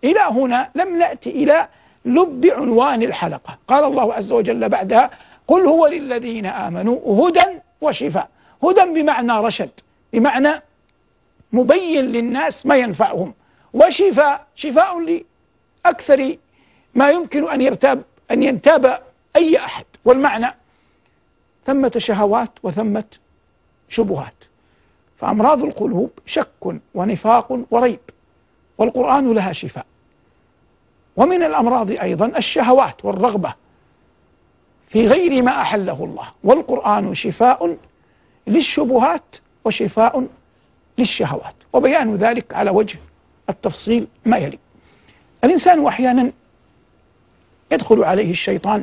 إلى هنا لم نأتي إلى لب عنوان الحلقة. قال الله عز وجل بعدها: قل هو للذين آمنوا هدى وشفاء. هدى بمعنى رشد، بمعنى مبين للناس ما ينفعهم، وشفاء شفاء لأكثر ما يمكن أن ينتاب أي أحد. والمعنى ثمة شهوات وثمة شبهات، فأمراض القلوب شك ونفاق وريب، والقرآن لها شفاء. ومن الأمراض أيضا الشهوات والرغبة في غير ما أحله الله، والقرآن شفاء للشبهات وشفاء للشهوات، وبيان ذلك على وجه التفصيل ما يلي. الإنسان أحيانا يدخل عليه الشيطان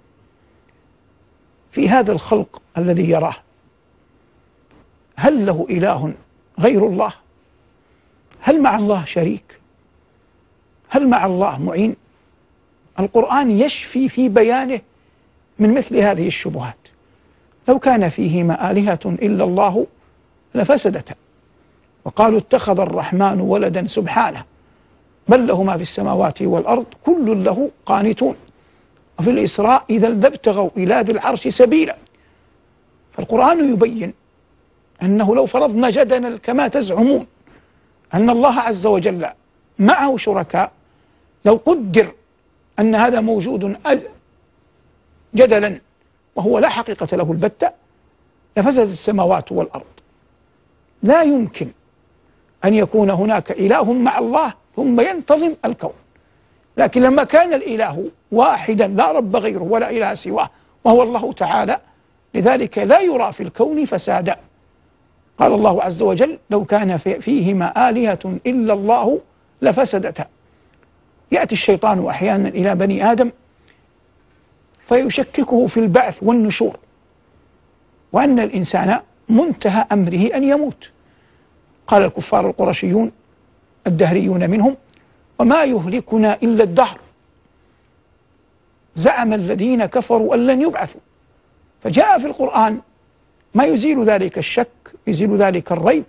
في هذا الخلق الذي يراه. هل له إله غير الله؟ هل مع الله شريك؟ هل مع الله معين؟ القرآن يشفي في بيانه من مثل هذه الشبهات. لو كان فيهما آلهة إلا الله لفسدتا، وقالوا اتخذ الرحمن ولدا سبحانه بل له ما في السماوات والأرض كل له قانتون. وفي الإسراء: إذا لابتغوا إلى ذي العرش سبيلا. فالقرآن يبين أنه لو فرضنا جدلا كما تزعمون أن الله عز وجل معه شركاء، لو قدر أن هذا موجود جدلا وهو لا حقيقة له البتة، لفسدت السماوات والأرض. لا يمكن أن يكون هناك إله مع الله ثم ينتظم الكون. لكن لما كان الإله واحدا لا رب غيره ولا إله سواه وهو الله تعالى، لذلك لا يرى في الكون فسادا. قال الله عز وجل: لو كان فيهما آلهة إلا الله لفسدتا. يأتي الشيطان أحيانا إلى بني آدم فيشككه في البعث والنشور، وأن الإنسان منتهى أمره أن يموت. قال الكفار القرشيون الدهريون منهم: وما يهلكنا إلا الدهر. زعم الذين كفروا أن لن يبعثوا. فجاء في القرآن ما يزيل ذلك الشك، يزيل ذلك الريب،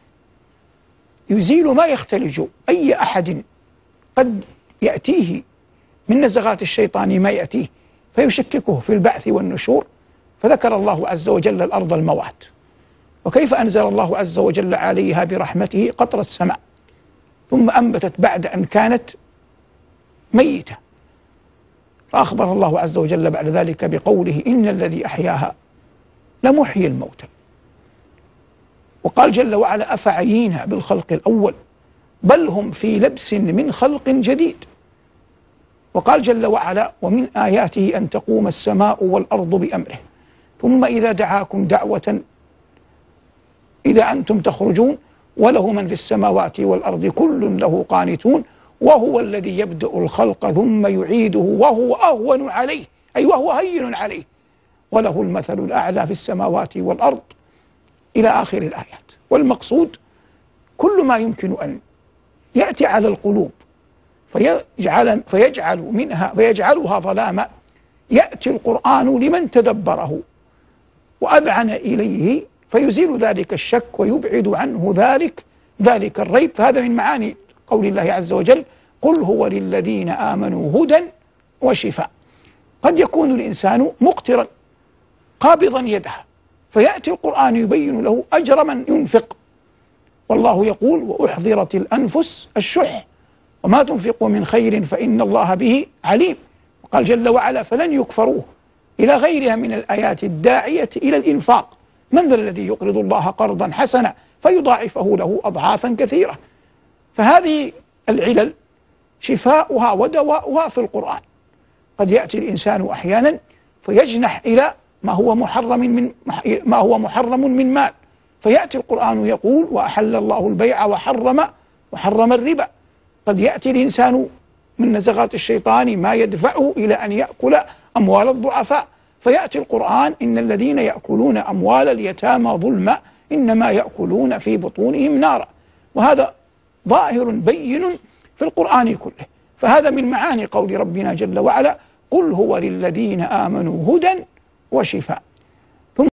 يزيل ما يختلج أي أحد قد يأتيه من نزغات الشيطان ما يأتيه فيشككه في البعث والنشور. فذكر الله عز وجل الأرض الموات، وكيف أنزل الله عز وجل عليها برحمته قطرة السماء ثم أنبتت بعد أن كانت ميتة. فأخبر الله عز وجل بعد ذلك بقوله: إن الذي أحياها لمحيي الموتى. وقال جل وعلا: أفعيينا بالخلق الأول بل هم في لبس من خلق جديد. وقال جل وعلا: ومن آياته أن تقوم السماء والأرض بأمره ثم إذا دعاكم دعوة إذا أنتم تخرجون وله من في السماوات والأرض كل له قانتون وهو الذي يبدأ الخلق ثم يعيده وهو أهون عليه، أي وهو هين عليه، وله المثل الأعلى في السماوات والأرض، إلى آخر الآيات. والمقصود كل ما يمكن أن يأتي على القلوب فيجعلها ظلاما، يأتي القرآن لمن تدبره وأذعن إليه فيزيل ذلك الشك ويبعد عنه ذلك الريب. فهذا من معاني قول الله عز وجل: قل هو للذين آمنوا هدى وشفاء. قد يكون الإنسان مقترا قابضا يده، فيأتي القرآن يبين له أجر من ينفق، والله يقول: وأحضرت الأنفس الشح وما تنفقوا من خير فإن الله به عليم. وقال جل وعلا: فلن يكفروه، إلى غيرها من الآيات الداعية إلى الإنفاق. من ذا الذي يقرض الله قرضا حسنا فيضاعفه له أضعافا كثيرة. فهذه العلل شفاؤها ودواؤها في القرآن. قد يأتي الإنسان أحيانا فيجنح إلى ما هو محرم من مال، فيأتي القرآن يقول: وأحل الله البيع وحرم الربا. قد يأتي الإنسان من نزغات الشيطان ما يدفعه إلى أن يأكل أموال الضعفاء، فيأتي القرآن: إن الذين يأكلون أموال اليتامى ظلما إنما يأكلون في بطونهم نارا. وهذا ظاهر بين في القرآن كله. فهذا من معاني قول ربنا جل وعلا: قل هو للذين آمنوا هدى وشفاء.